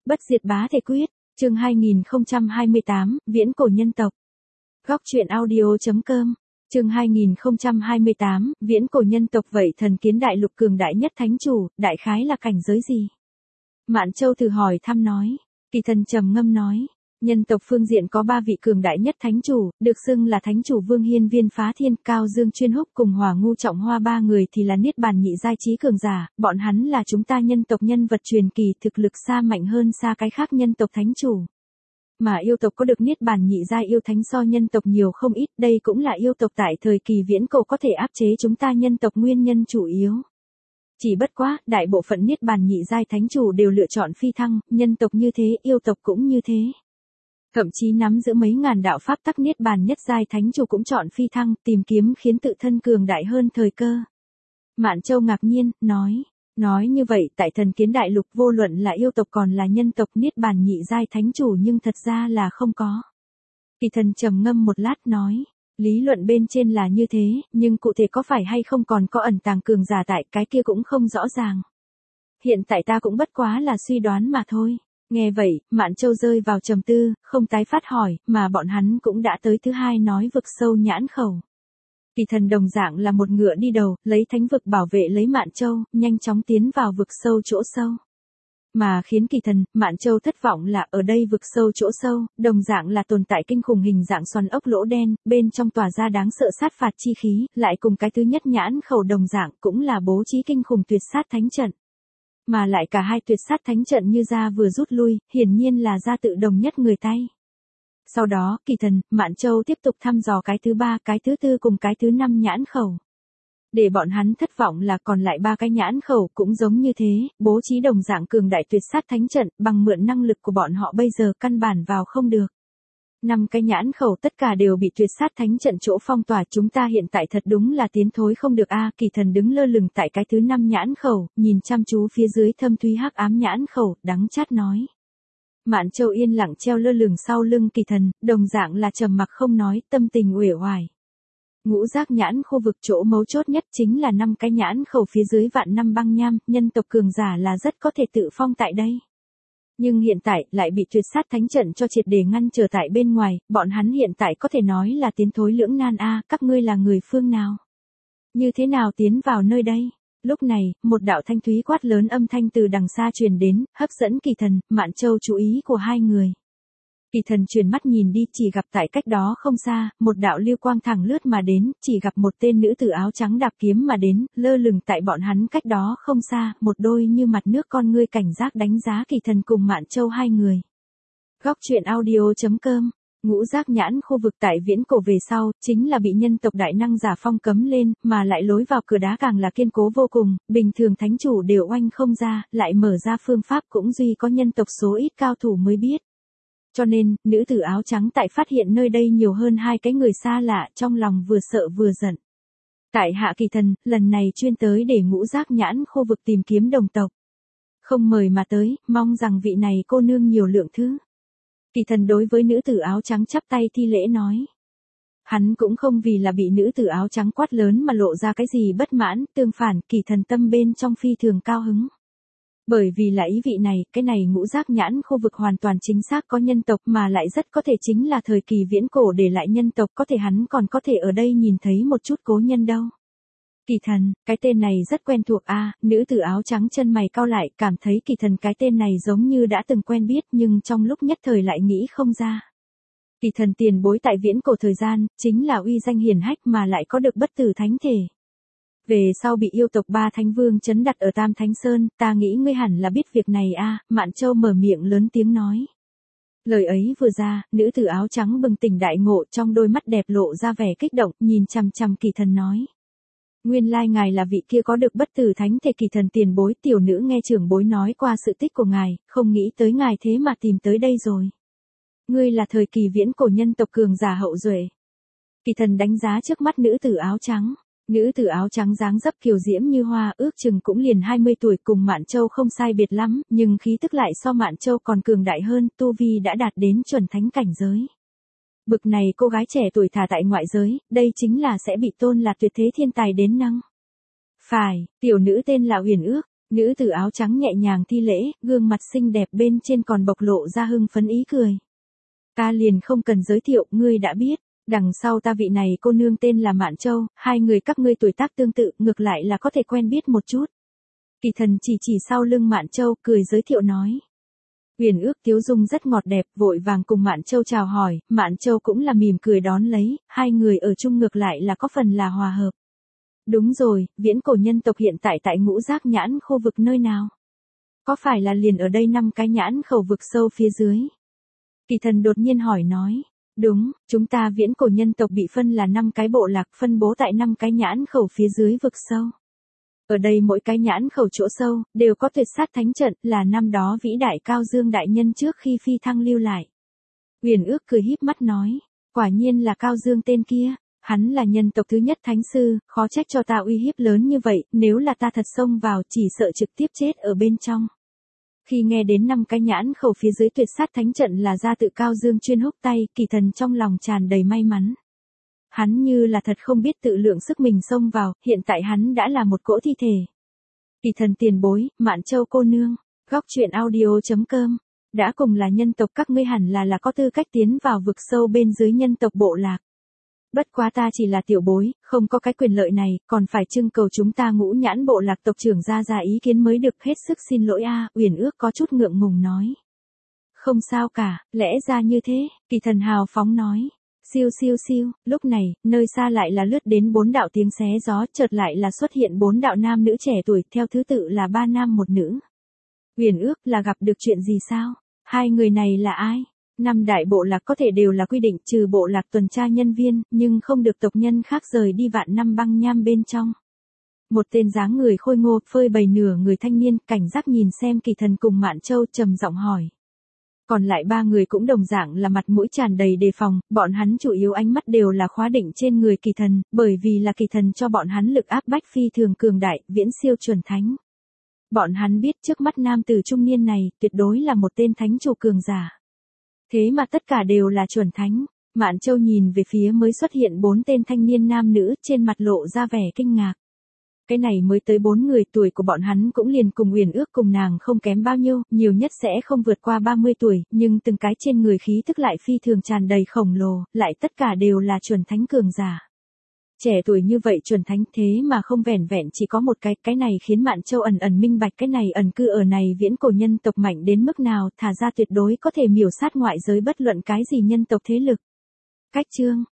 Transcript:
Bất diệt bá thể quyết, chương 2028, viễn cổ nhân tộc. Góc truyện audio.com, chương 2028, viễn cổ nhân tộc. Vậy thần kiến đại lục cường đại nhất thánh chủ, đại khái là cảnh giới gì? Mạn Châu thử hỏi thăm nói. Kỳ Thần trầm ngâm nói, nhân tộc phương diện có 3 vị cường đại nhất thánh chủ, được xưng là thánh chủ Vương Hiên Viên Phá Thiên, Cao Dương Chuyên Húc cùng Hỏa Ngu Trọng Hoa. 3 người thì là niết bàn nhị giai trí cường giả, bọn hắn là chúng ta nhân tộc nhân vật truyền kỳ, thực lực xa mạnh hơn xa cái khác nhân tộc thánh chủ. Mà yêu tộc có được niết bàn nhị giai yêu thánh so nhân tộc nhiều không ít, đây cũng là yêu tộc tại thời kỳ viễn cổ có thể áp chế chúng ta nhân tộc nguyên nhân chủ yếu. Chỉ bất quá, đại bộ phận niết bàn nhị giai thánh chủ đều lựa chọn phi thăng, nhân tộc như thế, yêu tộc cũng như thế. Thậm chí nắm giữ mấy ngàn đạo pháp tắc niết bàn nhất giai thánh chủ cũng chọn phi thăng, tìm kiếm khiến tự thân cường đại hơn thời cơ. Mạn Châu ngạc nhiên, nói như vậy, tại thần kiến đại lục vô luận là yêu tộc còn là nhân tộc niết bàn nhị giai thánh chủ nhưng thật ra là không có. Kỳ Thần trầm ngâm một lát nói, lý luận bên trên là như thế, nhưng cụ thể có phải hay không còn có ẩn tàng cường giả tại, cái kia cũng không rõ ràng. Hiện tại ta cũng bất quá là suy đoán mà thôi. Nghe vậy, Mạn Châu rơi vào trầm tư, không tái phát hỏi, mà bọn hắn cũng đã tới thứ hai nói vực sâu nhãn khẩu. Kỳ Thần đồng dạng là một ngựa đi đầu, lấy thánh vực bảo vệ lấy Mạn Châu, nhanh chóng tiến vào vực sâu chỗ sâu. Mà khiến Kỳ Thần, Mạn Châu thất vọng là ở đây vực sâu chỗ sâu, đồng dạng là tồn tại kinh khủng hình dạng xoắn ốc lỗ đen, bên trong tỏa ra đáng sợ sát phạt chi khí, lại cùng cái thứ nhất nhãn khẩu đồng dạng cũng là bố trí kinh khủng tuyệt sát thánh trận. Mà lại cả hai tuyệt sát thánh trận như ra vừa rút lui, hiển nhiên là ra tự đồng nhất người tay. Sau đó, Kỳ Thần, Mạn Châu tiếp tục thăm dò cái thứ 3, cái thứ 4 cùng cái thứ 5 nhãn khẩu. Để bọn hắn thất vọng là còn lại 3 cái nhãn khẩu cũng giống như thế, bố trí đồng dạng cường đại tuyệt sát thánh trận, bằng mượn năng lực của bọn họ bây giờ căn bản vào không được. 5 cái nhãn khẩu tất cả đều bị tuyệt sát thánh trận chỗ phong tỏa, chúng ta hiện tại thật đúng là tiến thối không được a. Kỳ Thần đứng lơ lửng tại cái thứ 5 nhãn khẩu, nhìn chăm chú phía dưới thâm thúy hắc ám nhãn khẩu, đắng chát nói. Mạn Châu yên lặng treo lơ lửng sau lưng Kỳ Thần, đồng dạng là trầm mặc không nói, tâm tình uể oải. Ngũ giác nhãn khu vực chỗ mấu chốt nhất chính là 5 cái nhãn khẩu phía dưới vạn năm băng nham, nhân tộc cường giả là rất có thể tự phong tại đây. Nhưng hiện tại lại bị tuyệt sát thánh trận cho triệt để ngăn trở tại bên ngoài, bọn hắn hiện tại có thể nói là tiến thối lưỡng nan a. Các ngươi là người phương nào? Như thế nào tiến vào nơi đây? Lúc này, một đạo thanh thúy quát lớn âm thanh từ đằng xa truyền đến, hấp dẫn Kỳ Thần, Mạn Châu chú ý của hai người. Kỳ Thần chuyển mắt nhìn đi, chỉ gặp tại cách đó không xa, một đạo lưu quang thẳng lướt mà đến, chỉ gặp một tên nữ tử áo trắng đạp kiếm mà đến, lơ lửng tại bọn hắn cách đó không xa, một đôi như mặt nước con ngươi cảnh giác đánh giá Kỳ Thần cùng Mạn Châu hai người. Góc truyện audio.com. Ngũ giác nhãn khu vực tại viễn cổ về sau, chính là bị nhân tộc đại năng giả phong cấm lên, mà lại lối vào cửa đá càng là kiên cố vô cùng, bình thường thánh chủ đều oanh không ra, lại mở ra phương pháp cũng duy có nhân tộc số ít cao thủ mới biết. Cho nên, nữ tử áo trắng tại phát hiện nơi đây nhiều hơn 2 cái người xa lạ, trong lòng vừa sợ vừa giận. Tại hạ Kỳ Thần, lần này chuyên tới để ngũ giác nhãn khu vực tìm kiếm đồng tộc. Không mời mà tới, mong rằng vị này cô nương nhiều lượng thứ. Kỳ Thần đối với nữ tử áo trắng chắp tay thi lễ nói. Hắn cũng không vì là bị nữ tử áo trắng quát lớn mà lộ ra cái gì bất mãn, tương phản, Kỳ Thần tâm bên trong phi thường cao hứng. Bởi vì là ý vị này, cái này ngũ giác nhãn khu vực hoàn toàn chính xác có nhân tộc mà lại rất có thể chính là thời kỳ viễn cổ để lại nhân tộc, có thể hắn còn có thể ở đây nhìn thấy một chút cố nhân đâu. Kỳ Thần, cái tên này rất quen thuộc a. Nữ tử áo trắng chân mày cau lại, cảm thấy Kỳ Thần cái tên này giống như đã từng quen biết nhưng trong lúc nhất thời lại nghĩ không ra. Kỳ Thần tiền bối tại viễn cổ thời gian, chính là uy danh hiển hách mà lại có được bất tử thánh thể. Về sau bị yêu tộc 3 thánh vương trấn đặt ở Tam Thánh Sơn, ta nghĩ ngươi hẳn là biết việc này a. Mạn Châu mở miệng lớn tiếng nói. Lời ấy vừa ra, nữ tử áo trắng bừng tỉnh đại ngộ, trong đôi mắt đẹp lộ ra vẻ kích động, nhìn chằm chằm Kỳ Thần nói. Nguyên lai ngài là vị kia có được bất tử thánh thể. Kỳ Thần tiền bối, tiểu nữ nghe trưởng bối nói qua sự tích của ngài, không nghĩ tới ngài thế mà tìm tới đây rồi. Ngươi là thời kỳ viễn cổ nhân tộc cường giả hậu duệ. Kỳ Thần đánh giá trước mắt nữ tử áo trắng. Nữ tử áo trắng dáng dấp kiều diễm như hoa, ước chừng cũng liền 20 tuổi, cùng Mạn Châu không sai biệt lắm, nhưng khí tức lại so Mạn Châu còn cường đại hơn, tu vi đã đạt đến chuẩn thánh cảnh giới. Bực này cô gái trẻ tuổi thả tại ngoại giới, đây chính là sẽ bị tôn là tuyệt thế thiên tài đến năng. Phải, tiểu nữ tên là Huyền Ước, Nữ tử áo trắng nhẹ nhàng thi lễ, gương mặt xinh đẹp bên trên còn bộc lộ ra hưng phấn ý cười. Ta liền không cần giới thiệu, ngươi đã biết. Đằng sau ta vị này cô nương tên là Mạn Châu, hai người các ngươi tuổi tác tương tự, ngược lại là có thể quen biết một chút. Kỳ thần chỉ sau lưng Mạn Châu, cười giới thiệu nói. Uyển Ước tiếu dung rất ngọt đẹp, vội vàng cùng Mạn Châu chào hỏi, Mạn Châu cũng là mỉm cười đón lấy, hai người ở chung ngược lại là có phần là hòa hợp. Đúng rồi, viễn cổ nhân tộc hiện tại tại Ngũ Giác Nhãn khu vực nơi nào? Có phải là liền ở đây 5 cái nhãn khẩu vực sâu phía dưới? Kỳ thần đột nhiên hỏi nói. Đúng, chúng ta viễn cổ nhân tộc bị phân là 5 cái bộ lạc phân bố tại 5 cái nhãn khẩu phía dưới vực sâu. Ở đây mỗi cái nhãn khẩu chỗ sâu, đều có tuyệt sát thánh trận, là năm đó vĩ đại Cao Dương đại nhân trước khi phi thăng lưu lại. Uyển Ước cười híp mắt nói, quả nhiên là Cao Dương tên kia, hắn là nhân tộc thứ nhất thánh sư, khó trách cho ta uy hiếp lớn như vậy, nếu là ta thật xông vào chỉ sợ trực tiếp chết ở bên trong. Khi nghe đến 5 cái nhãn khẩu phía dưới tuyệt sát thánh trận là ra tự Cao Dương chuyên húc tay, Kỳ thần trong lòng tràn đầy may mắn. Hắn như là thật không biết tự lượng sức mình xông vào, hiện tại hắn đã là một cỗ thi thể. Kỳ thần tiền bối, Mạn Châu cô nương, góc truyện audio.com, đã cùng là nhân tộc các ngươi hẳn là có tư cách tiến vào vực sâu bên dưới nhân tộc bộ lạc. Bất quá ta chỉ là tiểu bối, không có cái quyền lợi này, còn phải trưng cầu chúng ta Ngũ Nhãn bộ lạc tộc trưởng ra ý kiến mới được, hết sức xin lỗi a. Uyển Ước có chút ngượng ngùng nói. Không sao cả, lẽ ra như thế, Kỳ thần hào phóng nói. Siêu siêu siêu, lúc này, nơi xa lại là lướt đến 4 đạo tiếng xé gió, chợt lại là xuất hiện 4 đạo nam nữ trẻ tuổi, theo thứ tự là 3 nam 1 nữ. Uyển Ước là gặp được chuyện gì sao? Hai người này là ai? 5 đại bộ lạc có thể đều là quy định trừ bộ lạc tuần tra nhân viên, nhưng không được tộc nhân khác rời đi vạn năm băng nham bên trong. Một tên dáng người khôi ngô, phơi bày nửa người thanh niên, cảnh giác nhìn xem Kỳ thần cùng Mạn Châu trầm giọng hỏi. Còn lại 3 người cũng đồng dạng là mặt mũi tràn đầy đề phòng, bọn hắn chủ yếu ánh mắt đều là khóa định trên người Kỳ thần, bởi vì là Kỳ thần cho bọn hắn lực áp bách phi thường cường đại, viễn siêu chuẩn thánh. Bọn hắn biết trước mắt nam tử trung niên này, tuyệt đối là một tên thánh chủ cường giả. Thế mà tất cả đều là chuẩn thánh. Mạn Châu nhìn về phía mới xuất hiện 4 tên thanh niên nam nữ, trên mặt lộ ra vẻ kinh ngạc. Cái này mới tới 4 người, tuổi của bọn hắn cũng liền cùng Uyển Ước cùng nàng không kém bao nhiêu, nhiều nhất sẽ không vượt qua 30 tuổi, nhưng từng cái trên người khí tức lại phi thường tràn đầy khổng lồ, lại tất cả đều là chuẩn thánh cường giả. Trẻ tuổi như vậy chuẩn thánh, thế mà không vẻn vẹn chỉ có một cái này khiến Mạn Châu ẩn minh bạch cái này ẩn cư ở này viễn cổ nhân tộc mạnh đến mức nào, thả ra tuyệt đối có thể miểu sát ngoại giới bất luận cái gì nhân tộc thế lực. Cách chương